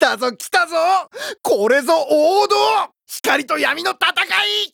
来たぞ来たぞ。これぞ王道。光と闇の戦い。